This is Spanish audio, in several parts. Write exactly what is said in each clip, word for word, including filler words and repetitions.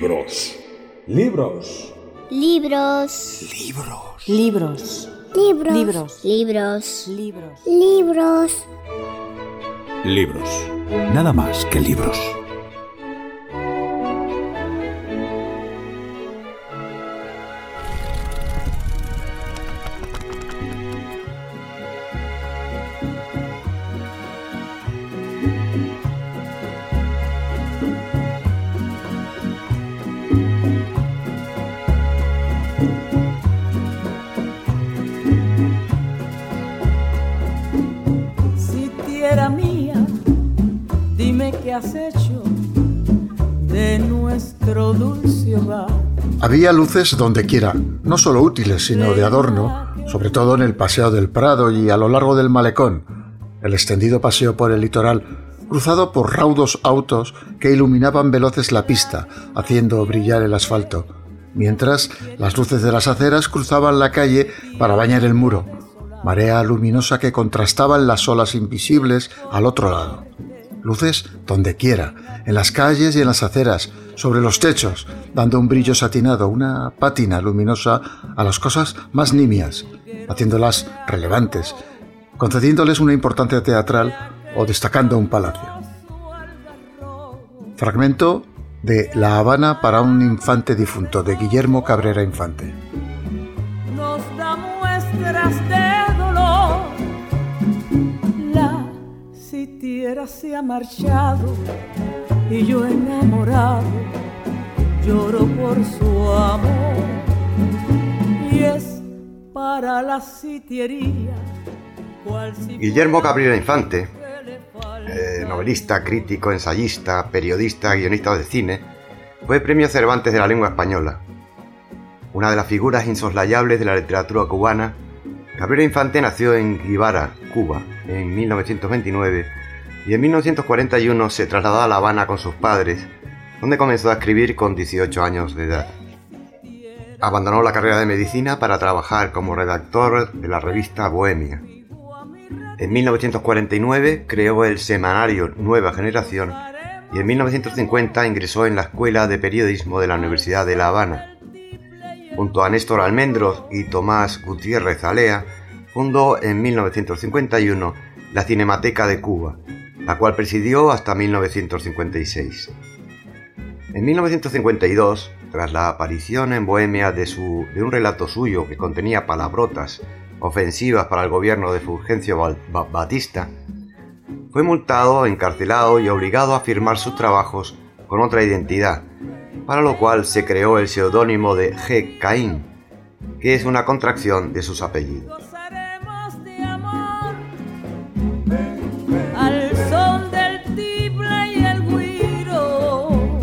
Libros. Libros. Libros. Libros. Libros. Libros. Libros. Libros. Libros. Libros. Libros. Nada más que libros. Tierra mía, dime qué has hecho de nuestro dulce hogar. Había luces donde quiera, no solo útiles, sino de adorno, sobre todo en el Paseo del Prado y a lo largo del Malecón, el extendido paseo por el litoral, cruzado por raudos autos que iluminaban veloces la pista, haciendo brillar el asfalto, mientras las luces de las aceras cruzaban la calle para bañar el muro, marea luminosa que contrastaba en las olas invisibles al otro lado. Luces donde quiera, en las calles y en las aceras, sobre los techos, dando un brillo satinado, una pátina luminosa a las cosas más nimias, haciéndolas relevantes, concediéndoles una importancia teatral o destacando un palacio. Fragmento de La Habana para un infante difunto, de Guillermo Cabrera Infante. Nos da muestras de dolor. La sitiera se ha marchado y yo enamorado lloro por su amor. Y es para la sitiería. Guillermo Cabrera Infante, eh, novelista, crítico, ensayista, periodista, guionista de cine, fue Premio Cervantes de la Lengua Española. Una de las figuras insoslayables de la literatura cubana, Cabrera Infante nació en Guevara, Cuba, en mil novecientos veintinueve, y en mil novecientos cuarenta y uno se trasladó a La Habana con sus padres, donde comenzó a escribir con dieciocho años de edad. Abandonó la carrera de medicina para trabajar como redactor de la revista Bohemia. En mil novecientos cuarenta y nueve creó el semanario Nueva Generación y en mil novecientos cincuenta ingresó en la Escuela de Periodismo de la Universidad de La Habana. Junto a Néstor Almendros y Tomás Gutiérrez Alea, fundó en mil novecientos cincuenta y uno la Cinemateca de Cuba, la cual presidió hasta mil novecientos cincuenta y seis. En mil novecientos cincuenta y dos, tras la aparición en Bohemia de, su, de un relato suyo que contenía palabrotas ofensivas para el gobierno de Fulgencio Batista, fue multado, encarcelado y obligado a firmar sus trabajos con otra identidad, para lo cual se creó el seudónimo de G. Caín, que es una contracción de sus apellidos. Al sol del tiple y el güiro.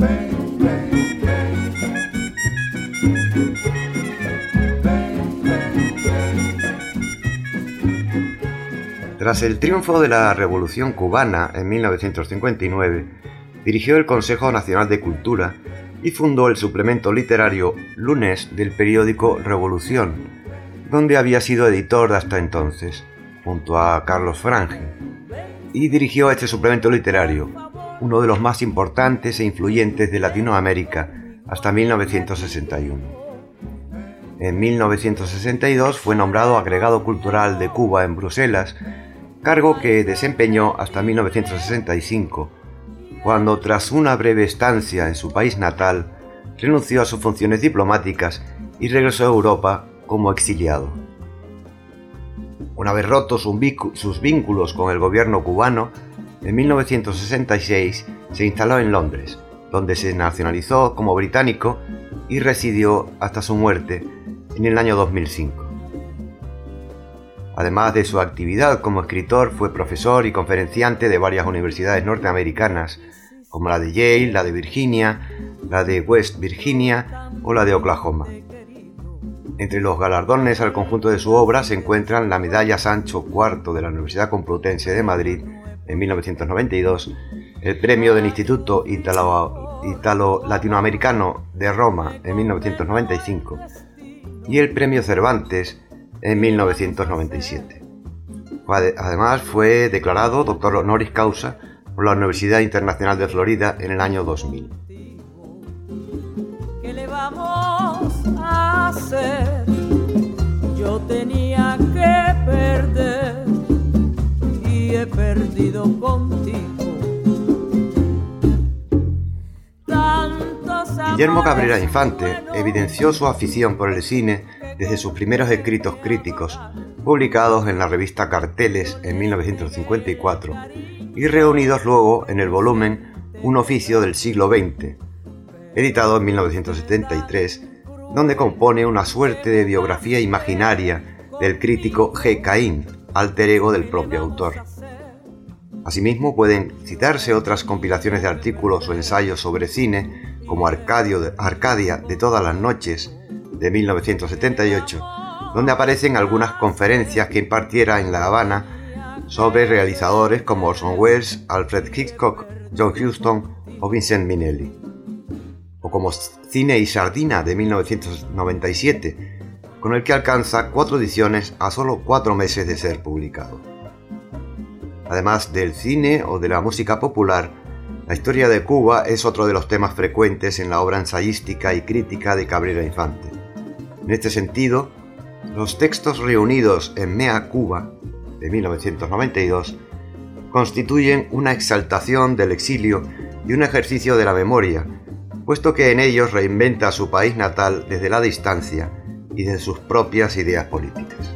Tras el triunfo de la Revolución Cubana en mil novecientos cincuenta y nueve, dirigió el Consejo Nacional de Cultura y fundó el suplemento literario Lunes del periódico Revolución, donde había sido editor hasta entonces, junto a Carlos Frange, y dirigió este suplemento literario, uno de los más importantes e influyentes de Latinoamérica, hasta mil novecientos sesenta y uno. En mil novecientos sesenta y dos fue nombrado agregado cultural de Cuba en Bruselas, cargo que desempeñó hasta mil novecientos sesenta y cinco, cuando tras una breve estancia en su país natal, renunció a sus funciones diplomáticas y regresó a Europa como exiliado. Una vez rotos sus vínculos con el gobierno cubano, en mil novecientos sesenta y seis se instaló en Londres, donde se nacionalizó como británico y residió hasta su muerte en el año dos mil cinco. Además de su actividad como escritor, fue profesor y conferenciante de varias universidades norteamericanas, como la de Yale, la de Virginia, la de West Virginia o la de Oklahoma. Entre los galardones al conjunto de su obra se encuentran la Medalla Sancho cuarto de la Universidad Complutense de Madrid en mil novecientos noventa y dos, el Premio del Instituto Italo, Italo Latinoamericano de Roma en mil novecientos noventa y cinco y el Premio Cervantes en mil novecientos noventa y siete. Además fue declarado doctor honoris causa por la Universidad Internacional de Florida en el año dos mil. hacer, yo tenía que perder y he perdido contigo. Guillermo Cabrera Infante evidenció su afición por el cine desde sus primeros escritos críticos, publicados en la revista Carteles en mil novecientos cincuenta y cuatro y reunidos luego en el volumen Un oficio del siglo veinte, editado en mil novecientos setenta y tres, donde compone una suerte de biografía imaginaria del crítico G. Caín, alter ego del propio autor. Asimismo, pueden citarse otras compilaciones de artículos o ensayos sobre cine, como Arcadio de, Arcadia de todas las noches, de mil novecientos setenta y ocho, donde aparecen algunas conferencias que impartiera en La Habana sobre realizadores como Orson Welles, Alfred Hitchcock, John Huston o Vincent Minnelli. O como Cine y Sardina, de mil novecientos noventa y siete, con el que alcanza cuatro ediciones a solo cuatro meses de ser publicado. Además del cine o de la música popular, la historia de Cuba es otro de los temas frecuentes en la obra ensayística y crítica de Cabrera Infante. En este sentido, los textos reunidos en Mea Cuba, de mil novecientos noventa y dos, constituyen una exaltación del exilio y un ejercicio de la memoria, puesto que en ellos reinventa su país natal desde la distancia y desde sus propias ideas políticas.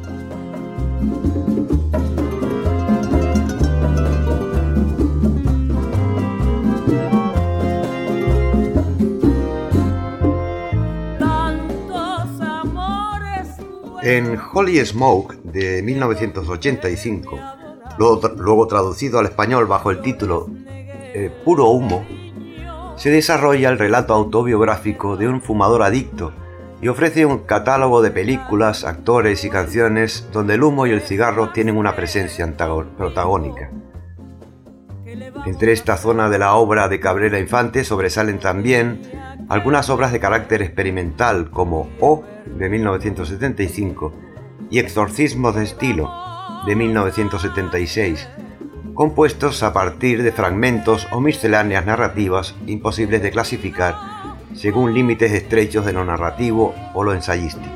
En Holy Smoke, de mil novecientos ochenta y cinco, luego, tra- luego traducido al español bajo el título eh, Puro Humo, se desarrolla el relato autobiográfico de un fumador adicto y ofrece un catálogo de películas, actores y canciones donde el humo y el cigarro tienen una presencia antago- protagónica. Entre esta zona de la obra de Cabrera Infante sobresalen también algunas obras de carácter experimental como O, de mil novecientos setenta y cinco, y Exorcismos de estilo, de mil novecientos setenta y seis, compuestos a partir de fragmentos o misceláneas narrativas imposibles de clasificar según límites estrechos de lo narrativo o lo ensayístico.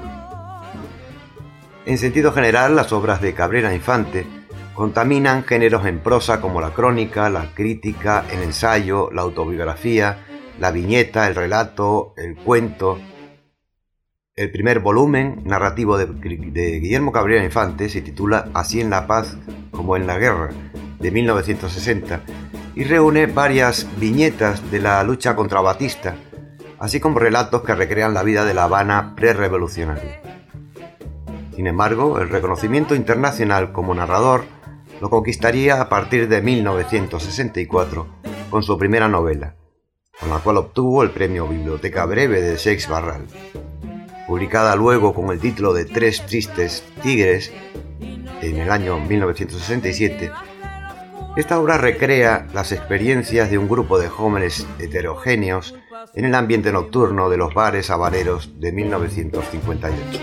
En sentido general, las obras de Cabrera Infante contaminan géneros en prosa como la crónica, la crítica, el ensayo, la autobiografía, la viñeta, el relato, el cuento. El primer volumen narrativo de, de Guillermo Cabrera Infante se titula Así en la paz como en la guerra, de mil novecientos sesenta, y reúne varias viñetas de la lucha contra Batista, así como relatos que recrean la vida de La Habana prerevolucionaria. Sin embargo, el reconocimiento internacional como narrador lo conquistaría a partir de mil novecientos sesenta y cuatro con su primera novela, con la cual obtuvo el premio Biblioteca Breve de Seix Barral. Publicada luego con el título de Tres tristes tigres en el año mil novecientos sesenta y siete, esta obra recrea las experiencias de un grupo de jóvenes heterogéneos en el ambiente nocturno de los bares habaneros de mil novecientos cincuenta y ocho.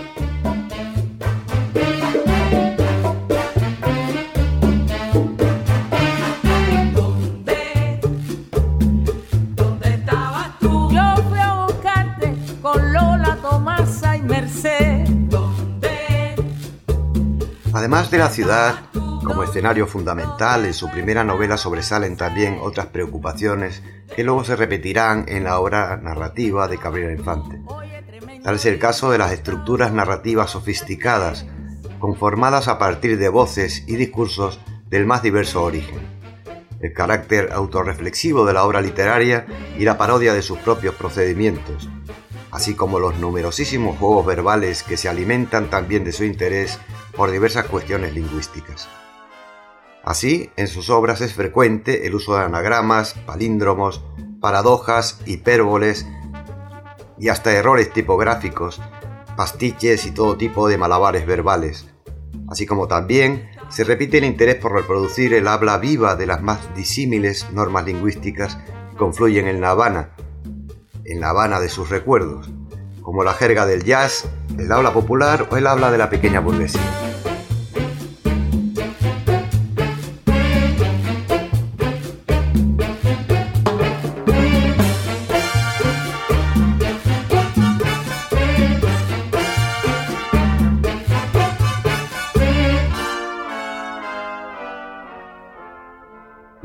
Además de la ciudad como escenario fundamental, en su primera novela sobresalen también otras preocupaciones que luego se repetirán en la obra narrativa de Cabrera Infante. Tal es el caso de las estructuras narrativas sofisticadas, conformadas a partir de voces y discursos del más diverso origen, el carácter autorreflexivo de la obra literaria y la parodia de sus propios procedimientos, así como los numerosísimos juegos verbales que se alimentan también de su interés por diversas cuestiones lingüísticas. Así, en sus obras es frecuente el uso de anagramas, palíndromos, paradojas, hipérboles y hasta errores tipográficos, pastiches y todo tipo de malabares verbales, así como también se repite el interés por reproducir el habla viva de las más disímiles normas lingüísticas que confluyen en La Habana, en La Habana de sus recuerdos, como la jerga del jazz, el habla popular o el habla de la pequeña burguesía.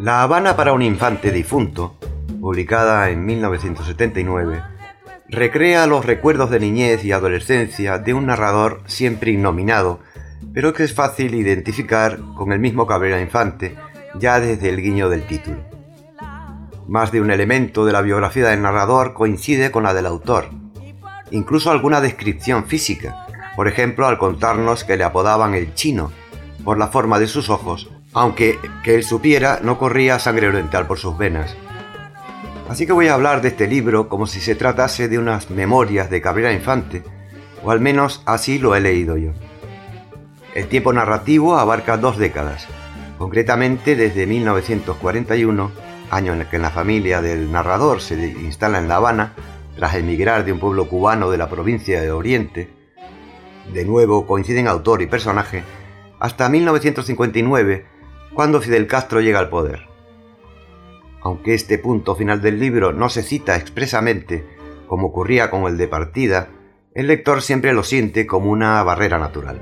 La Habana para un infante difunto, publicada en mil novecientos setenta y nueve, recrea los recuerdos de niñez y adolescencia de un narrador siempre innominado, pero que es fácil identificar con el mismo Cabrera Infante ya desde el guiño del título. Más de un elemento de la biografía del narrador coincide con la del autor, incluso alguna descripción física, por ejemplo al contarnos que le apodaban el Chino por la forma de sus ojos, aunque que él supiera no corría sangre oriental por sus venas. Así que voy a hablar de este libro como si se tratase de unas memorias de Cabrera Infante, o al menos así lo he leído yo. El tiempo narrativo abarca dos décadas, concretamente desde mil novecientos cuarenta y uno, año en el que la familia del narrador se instala en La Habana, tras emigrar de un pueblo cubano de la provincia de Oriente. De nuevo coinciden autor y personaje, hasta mil novecientos cincuenta y nueve, cuando Fidel Castro llega al poder. Aunque este punto final del libro no se cita expresamente, como ocurría con el de partida, el lector siempre lo siente como una barrera natural.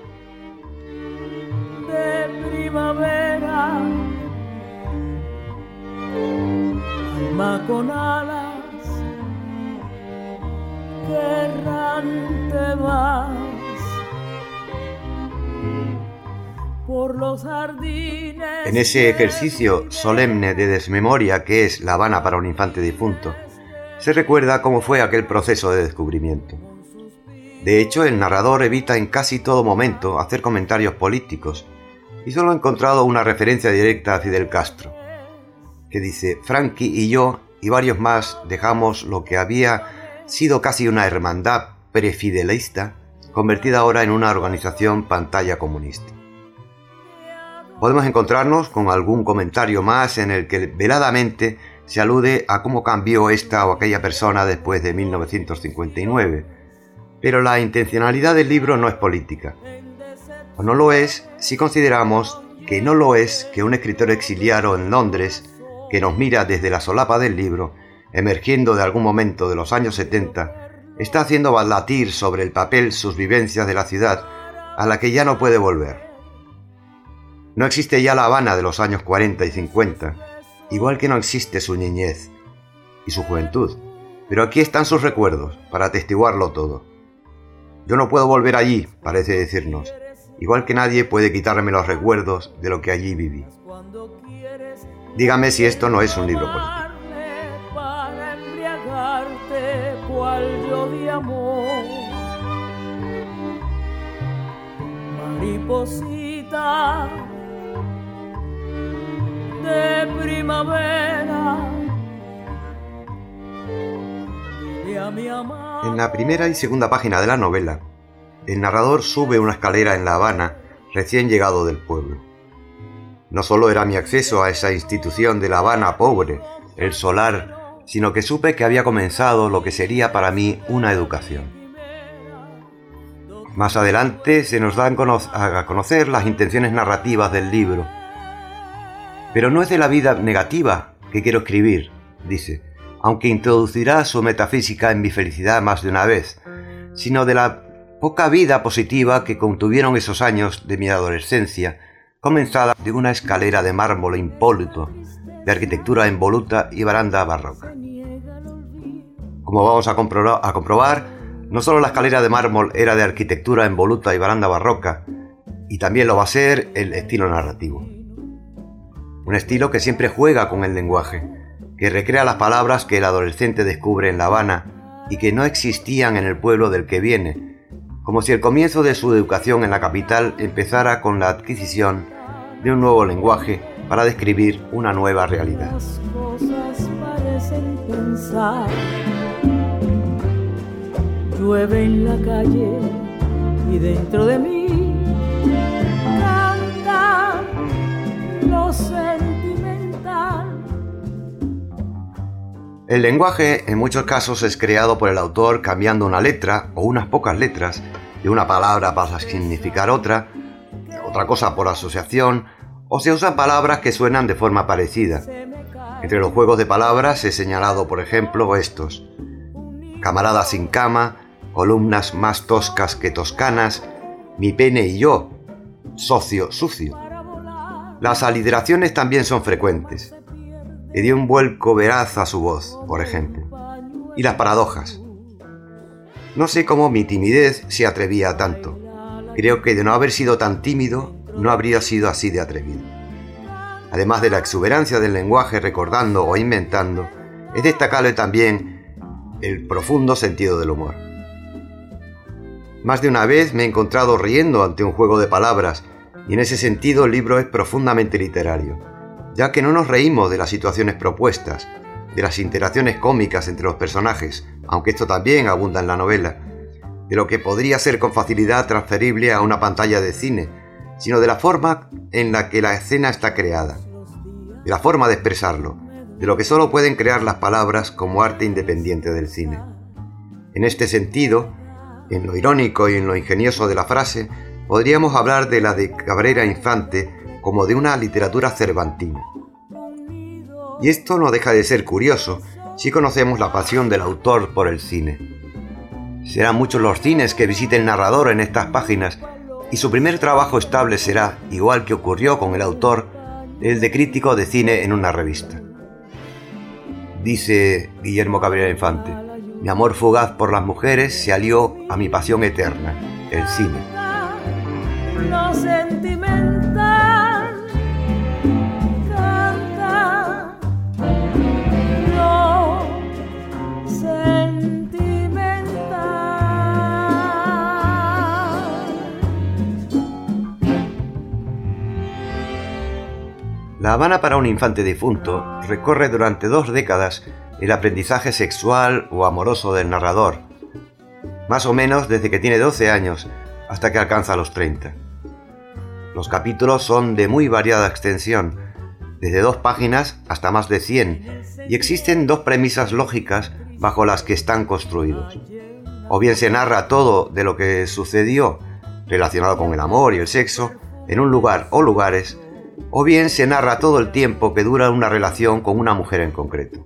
De primavera, alma con alas, que errante vas por los jardines. En ese ejercicio solemne de desmemoria que es La Habana para un infante difunto, se recuerda cómo fue aquel proceso de descubrimiento. De hecho, el narrador evita en casi todo momento hacer comentarios políticos y solo ha encontrado una referencia directa a Fidel Castro, que dice: Frankie y yo y varios más dejamos lo que había sido casi una hermandad prefidelista, convertida ahora en una organización pantalla comunista. Podemos encontrarnos con algún comentario más en el que veladamente se alude a cómo cambió esta o aquella persona después de mil novecientos cincuenta y nueve, pero la intencionalidad del libro no es política. O no lo es si consideramos que no lo es que un escritor exiliado en Londres, que nos mira desde la solapa del libro, emergiendo de algún momento de los años setenta, está haciendo latir sobre el papel sus vivencias de la ciudad a la que ya no puede volver. No existe ya La Habana de los años cuarenta y cincuenta, igual que no existe su niñez y su juventud, pero aquí están sus recuerdos para atestiguarlo todo. Yo no puedo volver allí, parece decirnos, igual que nadie puede quitarme los recuerdos de lo que allí viví. Dígame si esto no es un libro político. Para embriagarte cual yo de amor, mariposita de primavera, dile a mi amor. En la primera y segunda página de la novela, el narrador sube una escalera en La Habana recién llegado del pueblo. No solo era mi acceso a esa institución de La Habana pobre, el solar, sino que supe que había comenzado lo que sería para mí una educación. Más adelante se nos dan a conocer las intenciones narrativas del libro. Pero no es de la vida negativa que quiero escribir, dice, aunque introducirá su metafísica en mi felicidad más de una vez, sino de la poca vida positiva que contuvieron esos años de mi adolescencia, comenzada de una escalera de mármol impoluto, de arquitectura involuta y baranda barroca. Como vamos a, compro- a comprobar, no solo la escalera de mármol era de arquitectura involuta y baranda barroca, y también lo va a ser el estilo narrativo. Un estilo que siempre juega con el lenguaje, que recrea las palabras que el adolescente descubre en La Habana y que no existían en el pueblo del que viene, como si el comienzo de su educación en la capital empezara con la adquisición de un nuevo lenguaje para describir una nueva realidad. Las cosas parecen pensar, llueve en la calle y dentro de mí canta lo sentimental. El lenguaje en muchos casos es creado por el autor cambiando una letra o unas pocas letras de una palabra para significar otra, otra cosa por asociación, o se usan palabras que suenan de forma parecida. Entre los juegos de palabras he señalado, por ejemplo, estos: camarada sin cama, columnas más toscas que toscanas, mi pene y yo, socio sucio. Las aliteraciones también son frecuentes. Le dio un vuelco veraz a su voz, por ejemplo. Y las paradojas. No sé cómo mi timidez se atrevía a tanto. Creo que de no haber sido tan tímido, no habría sido así de atrevido. Además de la exuberancia del lenguaje recordando o inventando, es destacable también el profundo sentido del humor. Más de una vez me he encontrado riendo ante un juego de palabras, y en ese sentido el libro es profundamente literario, ya que no nos reímos de las situaciones propuestas, de las interacciones cómicas entre los personajes, aunque esto también abunda en la novela, de lo que podría ser con facilidad transferible a una pantalla de cine, sino de la forma en la que la escena está creada, de la forma de expresarlo, de lo que solo pueden crear las palabras como arte independiente del cine. En este sentido, en lo irónico y en lo ingenioso de la frase, podríamos hablar de la de Cabrera Infante como de una literatura cervantina. Y esto no deja de ser curioso si conocemos la pasión del autor por el cine. Serán muchos los cines que visite el narrador en estas páginas, y su primer trabajo estable será, igual que ocurrió con el autor, el de crítico de cine en una revista. Dice Guillermo Cabrera Infante: mi amor fugaz por las mujeres se alió a mi pasión eterna, el cine. Lo sentimental canta, lo sentimental. La Habana para un infante difunto recorre durante dos décadas el aprendizaje sexual o amoroso del narrador, más o menos desde que tiene doce años hasta que alcanza los treinta. Los capítulos son de muy variada extensión, desde dos páginas hasta más de cien, y existen dos premisas lógicas bajo las que están construidos. O bien se narra todo de lo que sucedió relacionado con el amor y el sexo en un lugar o lugares, o bien se narra todo el tiempo que dura una relación con una mujer en concreto.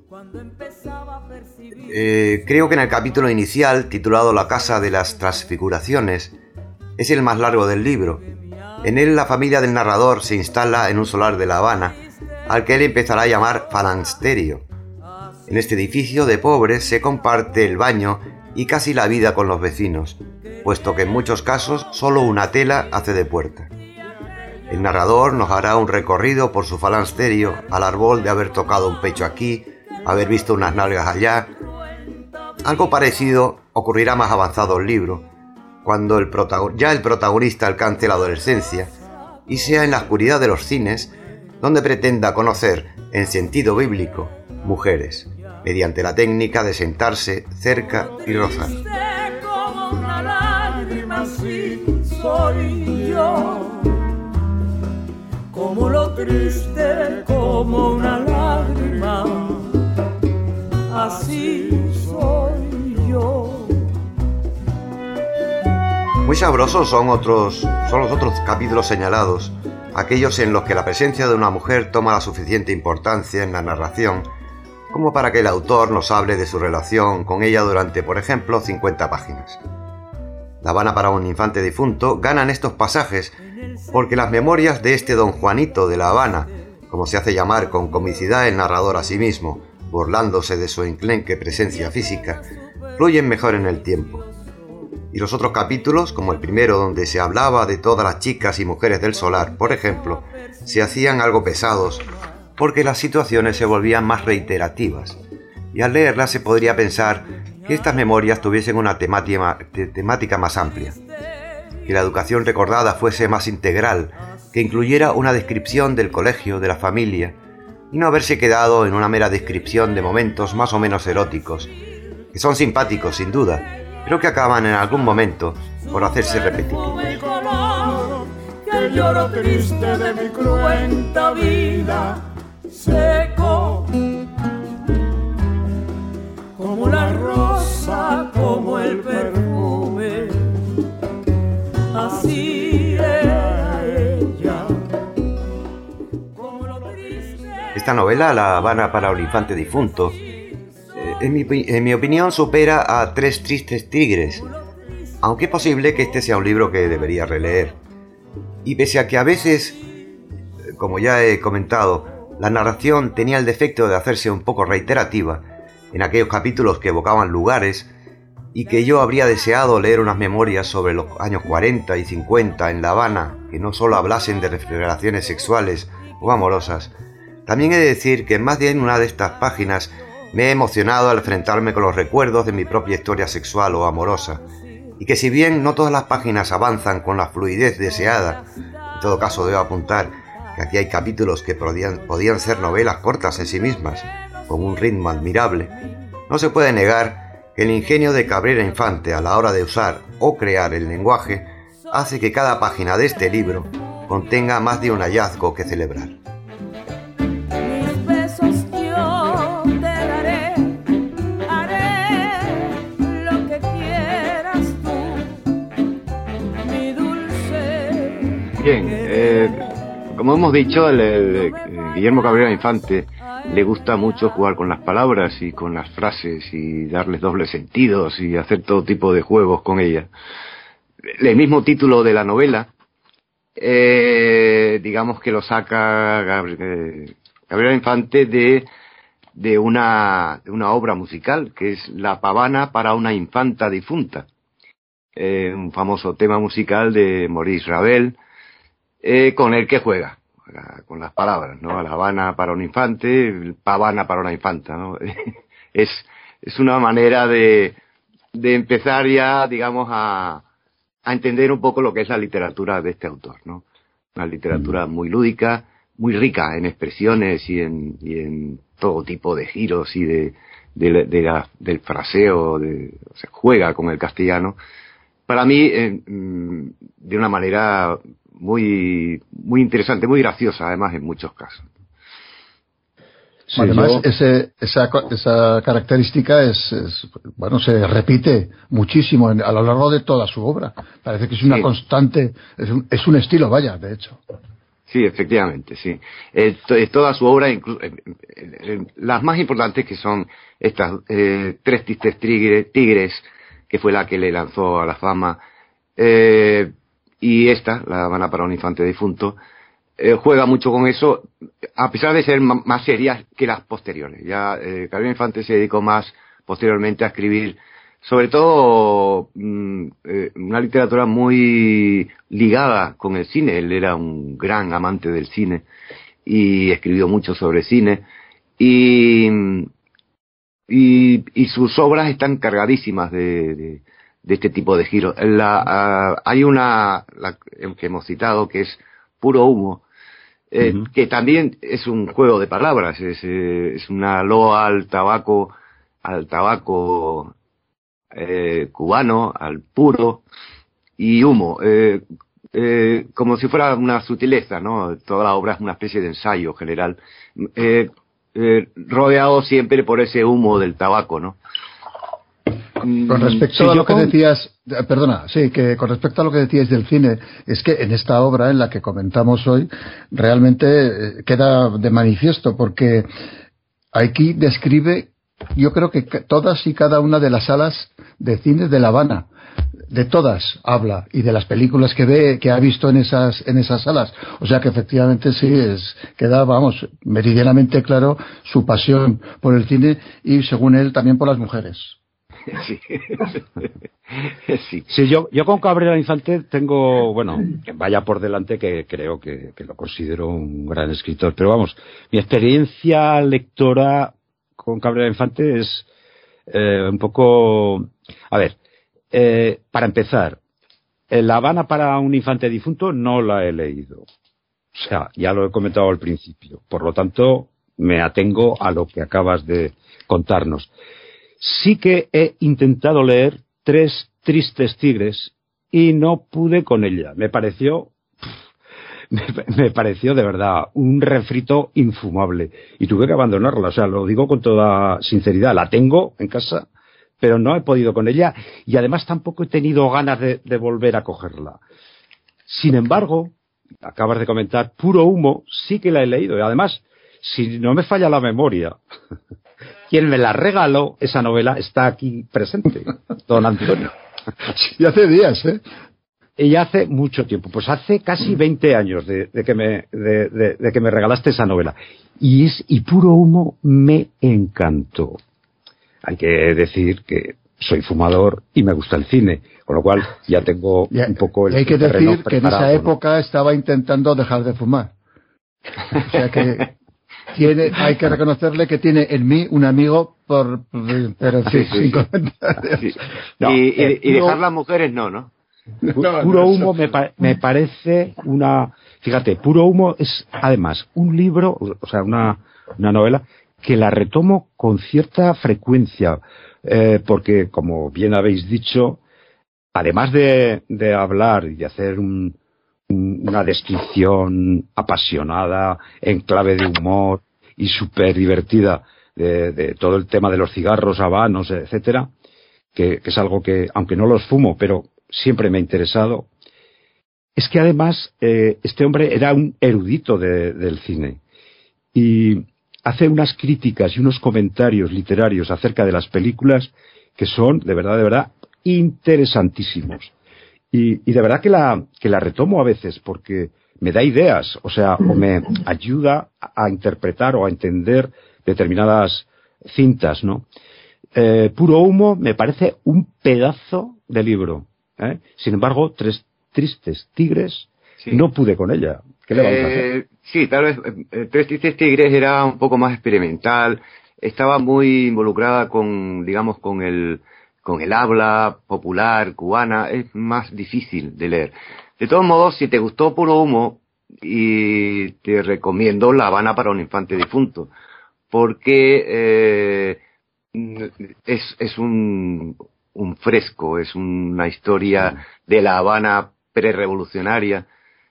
Eh, creo que en el capítulo inicial, titulado La Casa de las Transfiguraciones, es el más largo del libro. En él la familia del narrador se instala en un solar de La Habana, al que él empezará a llamar Falansterio. En este edificio de pobres se comparte el baño y casi la vida con los vecinos, puesto que en muchos casos solo una tela hace de puerta. El narrador nos hará un recorrido por su falansterio al árbol de haber tocado un pecho aquí, haber visto unas nalgas allá. Algo parecido ocurrirá más avanzado el libro, cuando el protagon- ya el protagonista alcance la adolescencia y sea en la oscuridad de los cines donde pretenda conocer, en sentido bíblico, mujeres, mediante la técnica de sentarse cerca y rozar. Como una lágrima, así soy yo. Como lo triste, como una lágrima, así soy yo. Muy sabrosos son otros, son los otros capítulos señalados, aquellos en los que la presencia de una mujer toma la suficiente importancia en la narración como para que el autor nos hable de su relación con ella durante, por ejemplo, cincuenta páginas. La Habana para un infante difunto ganan estos pasajes porque las memorias de este don Juanito de La Habana, como se hace llamar con comicidad el narrador a sí mismo, burlándose de su enclenque presencia física, fluyen mejor en el tiempo. Y los otros capítulos, como el primero donde se hablaba de todas las chicas y mujeres del solar, por ejemplo, se hacían algo pesados porque las situaciones se volvían más reiterativas, y al leerlas se podría pensar que estas memorias tuviesen una temática, temática más amplia, que la educación recordada fuese más integral, que incluyera una descripción del colegio, de la familia, y no haberse quedado en una mera descripción de momentos más o menos eróticos, que son simpáticos sin duda, pero que acaban en algún momento por hacerse repetitivos. Que el lloro triste de mi cruenta vida seco, como la rosa, como el perfume, así era ella. Como lo triste. Esta novela, La Habana para un infante difunto, En mi, en mi opinión supera a Tres tristes tigres, aunque es posible que este sea un libro que debería releer. Y pese a que a veces como ya he comentado, la narración tenía el defecto de hacerse un poco reiterativa en aquellos capítulos que evocaban lugares y que yo habría deseado leer unas memorias sobre los años cuarenta y cincuenta en La Habana que no solo hablasen de relaciones sexuales o amorosas. También he de decir que en más de una de estas páginas me he emocionado al enfrentarme con los recuerdos de mi propia historia sexual o amorosa, y que si bien no todas las páginas avanzan con la fluidez deseada, en todo caso debo apuntar que aquí hay capítulos que podían, podían ser novelas cortas en sí mismas, con un ritmo admirable, no se puede negar que el ingenio de Cabrera Infante a la hora de usar o crear el lenguaje hace que cada página de este libro contenga más de un hallazgo que celebrar. Mis besos yo te daré, haré lo que quieras tú, mi dulce. Bien, eh, como hemos dicho, el, el, el Guillermo Cabrera Infante le gusta mucho jugar con las palabras y con las frases y darles dobles sentidos y hacer todo tipo de juegos con ellas. El mismo título de la novela, eh, digamos que lo saca Gabriel, Cabrera Infante de, de, una, de una obra musical que es La pavana para una infanta difunta, eh, un famoso tema musical de Maurice Ravel, eh, con el que juega. Con las palabras, ¿no? La Habana para un infante, pavana para una infanta, ¿no? Es, es una manera de, de empezar ya, digamos, a, a entender un poco lo que es la literatura de este autor, ¿no? Una literatura muy lúdica, muy rica en expresiones y en, y en todo tipo de giros y de, de, de la, del fraseo, de, o sea, juega con el castellano. Para mí, eh, de una manera muy muy interesante, muy graciosa además en muchos casos. Sí, además yo... ese, esa, esa característica es, es bueno se repite muchísimo en, a lo largo de toda su obra. Parece que es una sí. constante, es un, es un estilo, vaya, de hecho. Sí, efectivamente, sí. Eh, to, toda su obra, incluso, eh, eh, las más importantes que son estas eh, Tres tristes tigres, tigres, que fue la que le lanzó a la fama, eh, y esta, La Habana para un infante difunto, eh, juega mucho con eso, a pesar de ser m- más serias que las posteriores. Ya eh, Cabrera Infante se dedicó más posteriormente a escribir, sobre todo, mmm, eh, una literatura muy ligada con el cine. Él era un gran amante del cine y escribió mucho sobre cine. Y, y, y sus obras están cargadísimas de... de de este tipo de giros. La, uh, hay una la, que hemos citado que es Puro Humo, eh, uh-huh. que también es un juego de palabras, es, eh, es una loa al tabaco, al tabaco eh, cubano, al puro y humo, eh, eh, como si fuera una sutileza, ¿no? Toda la obra es una especie de ensayo general, eh, eh, rodeado siempre por ese humo del tabaco, ¿no? Con respecto sí, a lo que con... decías, perdona, sí, que con respecto a lo que decías del cine, es que en esta obra en la que comentamos hoy, realmente queda de manifiesto, porque aquí describe, yo creo que todas y cada una de las salas de cine de La Habana, de todas habla, y de las películas que ve, que ha visto en esas, en esas salas. O sea que efectivamente sí, es, queda, vamos, meridianamente claro su pasión por el cine y, según él, también por las mujeres. Sí. sí. sí, yo, yo con Cabrera Infante tengo, bueno, que vaya por delante que creo que, que lo considero un gran escritor, pero vamos, mi experiencia lectora con Cabrera Infante es eh, un poco, a ver, eh, para empezar, La Habana para un infante difunto no la he leído, o sea, ya lo he comentado al principio, por lo tanto me atengo a lo que acabas de contarnos. Sí que he intentado leer Tres tristes tigres y no pude con ella. Me pareció, me, me pareció de verdad un refrito infumable y tuve que abandonarla. O sea, lo digo con toda sinceridad. La tengo en casa, pero no he podido con ella y además tampoco he tenido ganas de, de volver a cogerla. Sin embargo, acabas de comentar, Puro Humo, sí que la he leído y además, si no me falla la memoria, quien me la regaló, esa novela, está aquí presente, don Antonio. Y hace días, ¿eh? y hace mucho tiempo, pues hace casi veinte años de, de que me de, de, de que me regalaste esa novela. Y es y Puro Humo me encantó. Hay que decir que soy fumador y me gusta el cine, con lo cual ya tengo ya, un poco el hay que terreno decir que en esa época estaba intentando dejar de fumar. O sea que tiene, hay que reconocerle que tiene en mí un amigo por, por pero sí, sí, sin comentarios. Sí. No, y, y, y dejar las mujeres no, ¿no? No, Puro Humo me, pa me parece una... Fíjate, Puro Humo es además un libro, o sea, una, una novela que la retomo con cierta frecuencia, eh, porque, como bien habéis dicho, además de, de hablar y de hacer un, un, una descripción apasionada, en clave de humor y súper divertida de, de todo el tema de los cigarros, habanos, etcétera, que, que es algo que, aunque no los fumo, pero siempre me ha interesado, es que además eh, este hombre era un erudito de, del cine y hace unas críticas y unos comentarios literarios acerca de las películas que son, de verdad, de verdad, interesantísimos. Y, y de verdad que la, que la retomo a veces porque me da ideas, o sea, o me ayuda a interpretar o a entender determinadas cintas, ¿no? Eh, Puro Humo me parece un pedazo de libro, ¿eh? Sin embargo, Tres Tristes Tigres, sí. No pude con ella. ¿Qué le vamos a hacer? Eh, sí, tal vez eh, Tres Tristes Tigres era un poco más experimental, estaba muy involucrada con, digamos, con el, con el habla popular cubana, es más difícil de leer. De todos modos, si te gustó Puro Humo, y te recomiendo La Habana para un infante difunto, porque eh, es, es un, un fresco, es una historia de La Habana prerevolucionaria,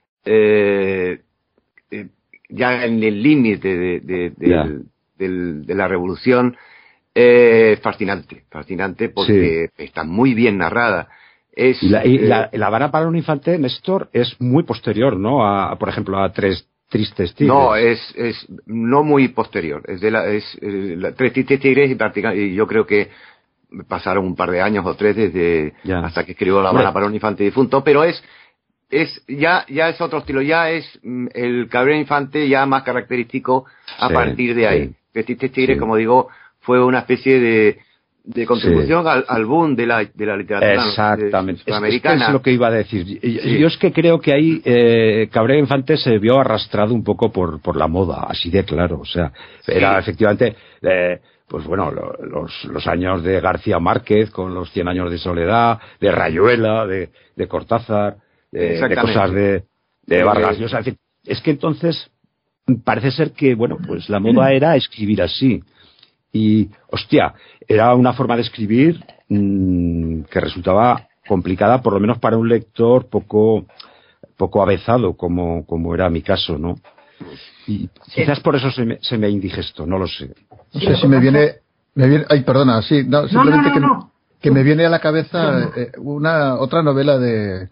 eh, eh, ya en el límite de, de, de, yeah. de, de, de la revolución, eh, fascinante, fascinante porque sí. Está muy bien narrada. Es, y la, y eh, la, la Habana para un infante, Néstor, es muy posterior, ¿no? A, a por ejemplo, a Tres Tristes Tigres. No, es, es no muy posterior. Es de la, es, eh, la, Tres Tristes Tigres y, prácticamente, y yo creo que pasaron un par de años o tres desde ya. hasta que escribió La Habana para un infante difunto, pero es es ya ya es otro estilo, ya es mm, el Cabrera Infante ya más característico a sí, partir de ahí. Sí. Tres Tristes Tigres, sí. como digo, fue una especie de de contribución sí. al, al boom de la de la literatura exactamente sudamericana. Es, es, es lo que iba a decir. Yo, sí. yo es que creo que ahí eh, Cabrera Infante se vio arrastrado un poco por por la moda, así de claro, o sea, sí. era efectivamente eh, pues bueno, lo, los los años de García Márquez con los Cien años de soledad, de Rayuela, de de Cortázar, de, de cosas de de Vargas Llosa, en fin, es que entonces parece ser que bueno, pues la moda era escribir así. Y, hostia, era una forma de escribir mmm, que resultaba complicada, por lo menos para un lector poco poco avezado, como, como era mi caso, ¿no? Y quizás por eso se me, se me indigesto, no lo sé. No sé si me viene... me viene ay, perdona, sí, no, simplemente no, no, no, no. Que, que me viene a la cabeza eh, una otra novela de...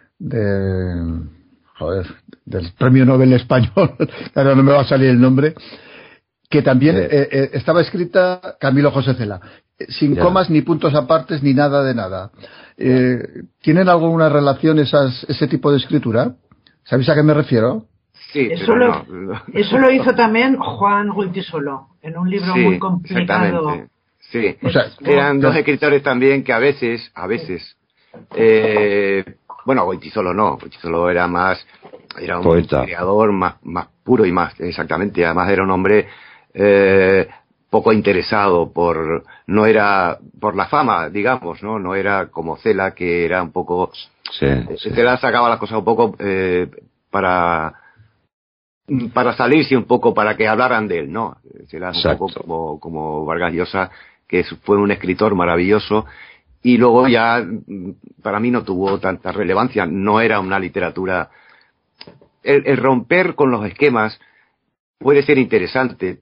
de joder, del Premio Nobel español, ahora no me va a salir el nombre... que también eh, eh, estaba escrita Camilo José Cela, sin ya. comas ni puntos apartes ni nada de nada. Eh, ¿Tienen alguna relación esas, ese tipo de escritura? ¿Sabéis a qué me refiero? Sí, eso, lo, no. eso lo hizo también Juan Goytisolo, en un libro sí, muy complicado. Sí, o sea, eran dos escritores también que a veces, a veces, eh, bueno, Goytisolo no, Goytisolo era más, era un Poeta. creador más, más puro y más, exactamente, además era un hombre Eh, poco interesado por no era por la fama, digamos, no no era como Cela, que era un poco sí, sí. Cela sacaba las cosas un poco eh, para para salirse un poco, para que hablaran de él, no Cela un poco como como Vargas Llosa, que fue un escritor maravilloso y luego ya para mí no tuvo tanta relevancia, no era una literatura. El, el romper con los esquemas puede ser interesante,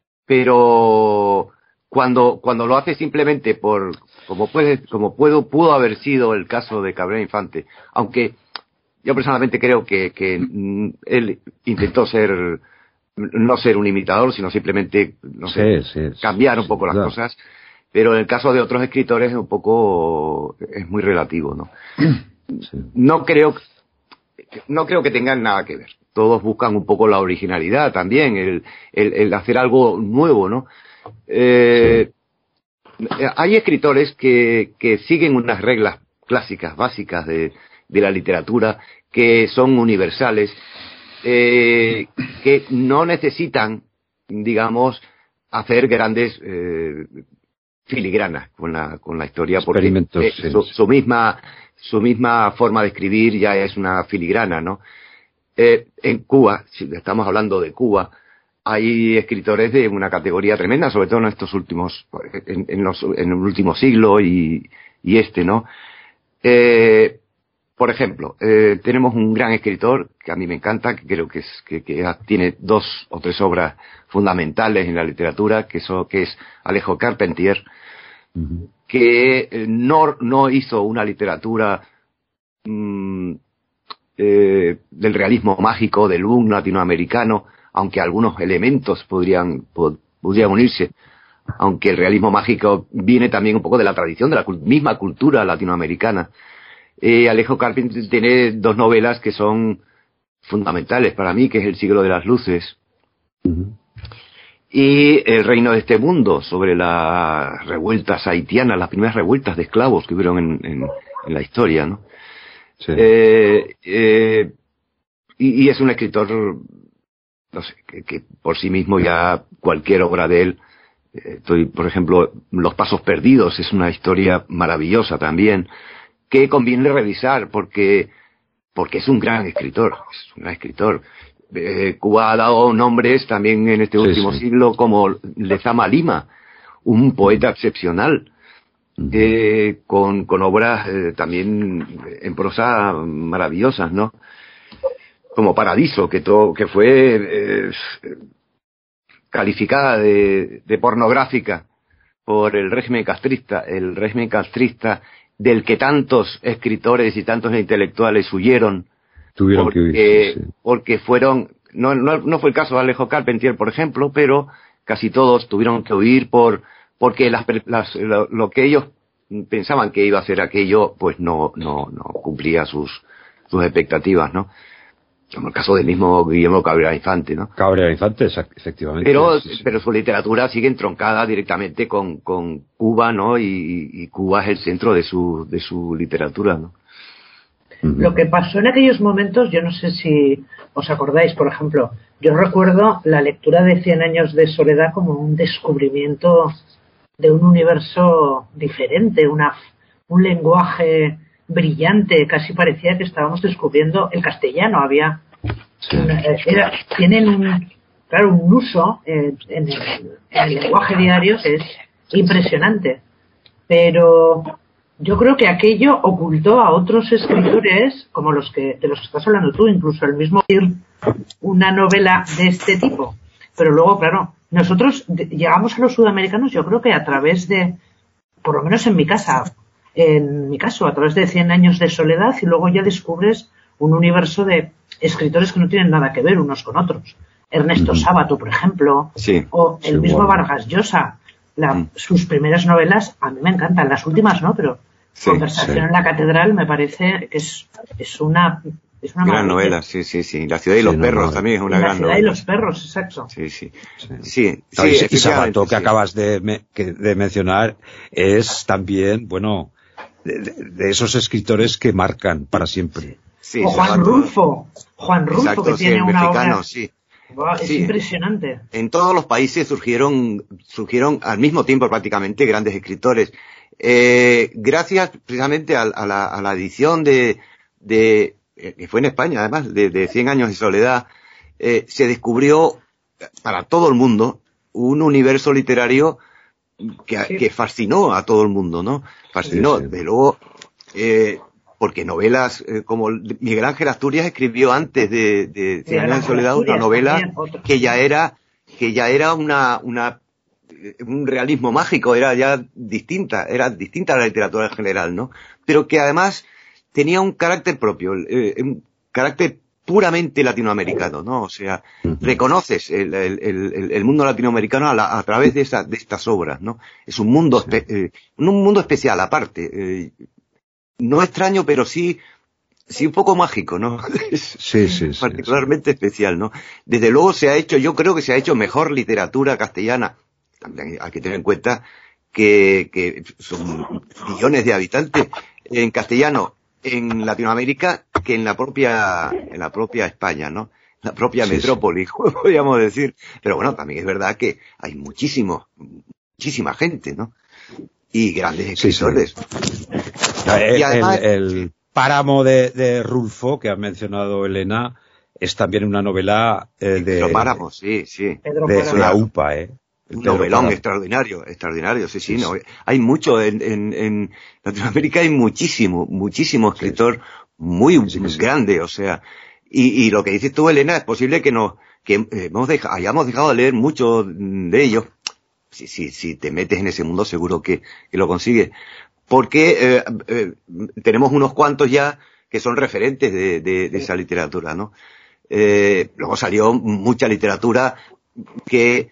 pero cuando cuando lo hace simplemente por como puede como puedo pudo haber sido el caso de Cabrera Infante, aunque yo personalmente creo que que él intentó ser no ser un imitador, sino simplemente no sé, sí, sí, cambiar un poco sí, las claro. cosas, pero en el caso de otros escritores es un poco es muy relativo, ¿no? sí. no creo no creo que tengan nada que ver. Todos buscan un poco la originalidad también, el, el, el hacer algo nuevo, ¿no? Eh, sí. Hay escritores que, que siguen unas reglas clásicas, básicas de, de la literatura, que son universales, eh, que no necesitan, digamos, hacer grandes eh, filigranas con la, con la historia, porque eh, sí. su, su misma su misma forma de escribir ya es una filigrana, ¿no? Eh, en Cuba, si estamos hablando de Cuba, hay escritores de una categoría tremenda, sobre todo en estos últimos, en, en, los, en el último siglo y, y este, ¿no? Eh, por ejemplo, eh, tenemos un gran escritor que a mí me encanta, que creo que, es, que, que tiene dos o tres obras fundamentales en la literatura, que, eso, que es Alejo Carpentier, uh-huh. que no, no hizo una literatura mmm, eh, del realismo mágico, del boom latinoamericano, aunque algunos elementos podrían, pod, podrían unirse, aunque el realismo mágico viene también un poco de la tradición, de la cult- misma cultura latinoamericana. Eh, Alejo Carpentier tiene dos novelas que son fundamentales para mí, que es El siglo de las luces uh-huh. y El reino de este mundo, sobre las revueltas haitianas, las primeras revueltas de esclavos que hubieron en, en, en la historia, ¿no? Sí. Eh, eh, y, y es un escritor, no sé, que, que por sí mismo ya cualquier obra de él, eh, estoy, por ejemplo, Los pasos perdidos, es una historia maravillosa también, que conviene revisar porque porque es un gran escritor, es un gran escritor. Eh, Cuba ha dado nombres también en este sí, último sí. siglo como Lezama Lima, un poeta excepcional, uh-huh. eh, con, con obras eh, también en prosa maravillosas, ¿no? Como Paradiso, que, to, que fue eh, calificada de, de pornográfica por el régimen castrista, el régimen castrista del que tantos escritores y tantos intelectuales huyeron, tuvieron porque, que huir, sí. porque fueron, no, no, no fue el caso de Alejo Carpentier, por ejemplo, pero casi todos tuvieron que huir por, porque las, las, lo, lo que ellos pensaban que iba a ser aquello, pues no, no, no cumplía sus, sus expectativas, ¿no? Como el caso del mismo Guillermo Cabrera Infante, ¿no? Cabrera Infante, efectivamente. Pero, sí, sí. pero su literatura sigue entroncada directamente con, con Cuba, ¿no? Y, y Cuba es el centro de su, de su literatura, ¿no? Lo que pasó en aquellos momentos, yo no sé si os acordáis, por ejemplo, yo recuerdo la lectura de Cien años de soledad como un descubrimiento de un universo diferente, una, un lenguaje brillante, casi parecía que estábamos descubriendo el castellano. Había sí. una, era, tienen un claro un uso eh, en, el, en el lenguaje diario que es impresionante, pero yo creo que aquello ocultó a otros escritores como los que de los que estás hablando tú, incluso el mismo una novela de este tipo. Pero luego, claro, nosotros llegamos a los sudamericanos, yo creo que a través de, por lo menos en mi casa, en mi caso, a través de Cien años de soledad, y luego ya descubres un universo de escritores que no tienen nada que ver unos con otros. Ernesto uh-huh. Sábato, por ejemplo, sí, o el sí, mismo bueno. Vargas Llosa. La, uh-huh. Sus primeras novelas a mí me encantan, las últimas no, pero sí, Conversación sí. en la catedral me parece que es, es una... Es una gran novela, sí, sí, sí. La ciudad y los sí, perros no, también es una gran novela. La ciudad y los perros, exacto. Sí, sí. sí. sí, no, sí y Sábato, sí. que acabas de, me, que, de mencionar, es también, bueno, de, de esos escritores que marcan para siempre. Sí, o Juan Sábato. Rulfo. Juan Rulfo, exacto, que tiene sí, una mexicano, obra... Sí. Wow, es sí. impresionante. En todos los países surgieron, surgieron al mismo tiempo prácticamente grandes escritores. Eh, gracias precisamente a, a, la, a la edición de... de que fue en España además, de, de Cien años de soledad, eh, se descubrió para todo el mundo un universo literario que, sí. que fascinó a todo el mundo, ¿no? Fascinó, sí, sí. de luego, eh, porque novelas eh, como Miguel Ángel Asturias escribió antes de, de Cien años de soledad Asturias, una novela también, que ya era, que ya era una, una, un realismo mágico, era ya distinta, era distinta a la literatura en general, ¿no? Pero que además tenía un carácter propio, eh, un carácter puramente latinoamericano, ¿no? O sea, uh-huh. reconoces el, el, el, el mundo latinoamericano a, la, a través de, esa, de estas obras, ¿no? Es un mundo, sí. espe- eh, un mundo especial aparte. Eh, no extraño, pero sí, sí un poco mágico, ¿no? Es sí, sí, sí, particularmente sí. especial, ¿no? Desde luego se ha hecho, yo creo que se ha hecho mejor literatura castellana. También hay que tener en cuenta que, que son millones de habitantes en castellano en Latinoamérica que en la propia, en la propia España, ¿no? La propia sí, metrópoli, sí. podríamos decir. Pero bueno, también es verdad que hay muchísimo, muchísima gente, ¿no? Y grandes escritores. Sí, sí. El, y además, el, el Páramo de, de Rulfo, que ha mencionado Elena, es también una novela eh, de... Pedro Páramo, sí, sí. Pedro de Páramo. La U P A, ¿eh? Un novelón extraordinario, extraordinario, sí, sí, no. Hay mucho, en, en, en Latinoamérica hay muchísimo, muchísimo escritor muy sí, sí, grande, o sea, y, y lo que dices tú, Elena, es posible que nos, que hemos dejado, hayamos dejado de leer mucho de ellos. Si, si, si te metes en ese mundo seguro que, que lo consigues. Porque, eh, eh, tenemos unos cuantos ya que son referentes de, de, de esa literatura, ¿no? Eh, luego salió mucha literatura que,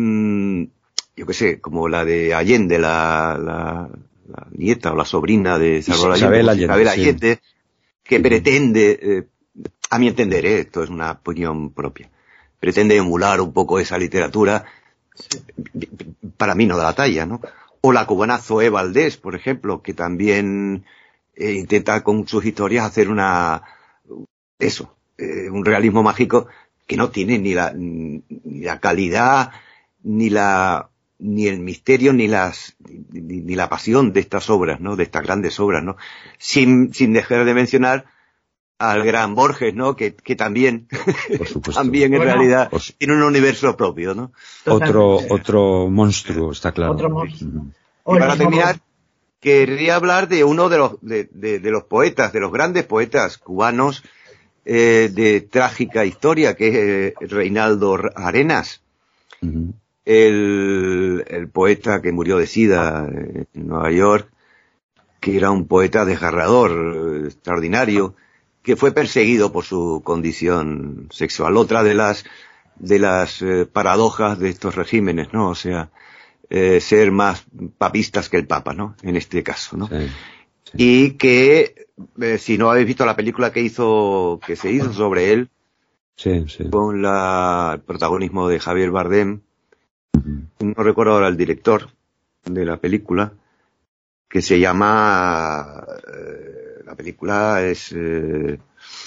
yo qué sé, como la de Allende, la, la, la nieta o la sobrina de Salvador Allende, Isabel Allende, Isabel Allende sí. que sí. pretende, eh, a mi entender, eh, esto es una opinión propia, pretende emular un poco esa literatura, sí. para mí no da la talla, ¿no? O la cubana Zoé Valdés, por ejemplo, que también eh, intenta con sus historias hacer una, eso, eh, un realismo mágico que no tiene ni la, ni la calidad, ni la ni el misterio ni las ni, ni la pasión de estas obras, ¿no? De estas grandes obras, ¿no? Sin sin dejar de mencionar al gran Borges, ¿no? Que que también por supuesto. también en bueno, realidad por... tiene un universo propio, ¿no? Otro otro monstruo, está claro. Otro monstruo. Y para terminar, querría hablar de uno de los de, de, de los poetas, de los grandes poetas cubanos eh, de trágica historia, que es eh, Reinaldo Arenas. Uh-huh. El, el poeta que murió de sida en Nueva York, que era un poeta desgarrador, extraordinario, que fue perseguido por su condición sexual. Otra de las de las eh, paradojas de estos regímenes, ¿no? O sea, eh, ser más papistas que el Papa, ¿no? En este caso, ¿no? Sí, sí. Y que, eh, si no habéis visto la película que hizo, que se hizo sobre él, sí, sí. con la, el protagonismo de Javier Bardem, no recuerdo ahora el director de la película, que se llama, eh, la película es, eh,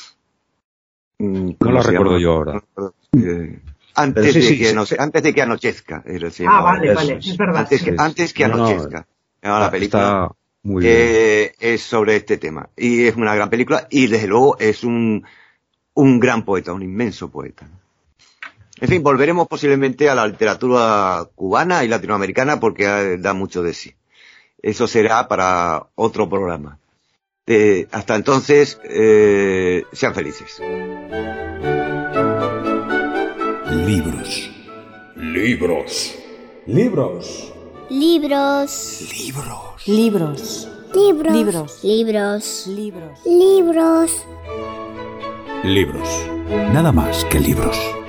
no la recuerdo yo ahora. Eh, antes, sí, de sí, que sí, no, sí. antes de que anochezca. Se ah, vale, vale, es verdad. Antes que, antes que anochezca. No, no, la película está muy bien. Eh, es sobre este tema. Y es una gran película y desde luego es un, un gran poeta, un inmenso poeta. En fin, volveremos posiblemente a la literatura cubana y latinoamericana porque da mucho de sí. Eso será para otro programa. Eh, hasta entonces, eh, sean felices. Libros. Libros. Libros. Libros. Libros. Libros. Libros. Libros. Libros. Libros. Libros. Nada más que libros.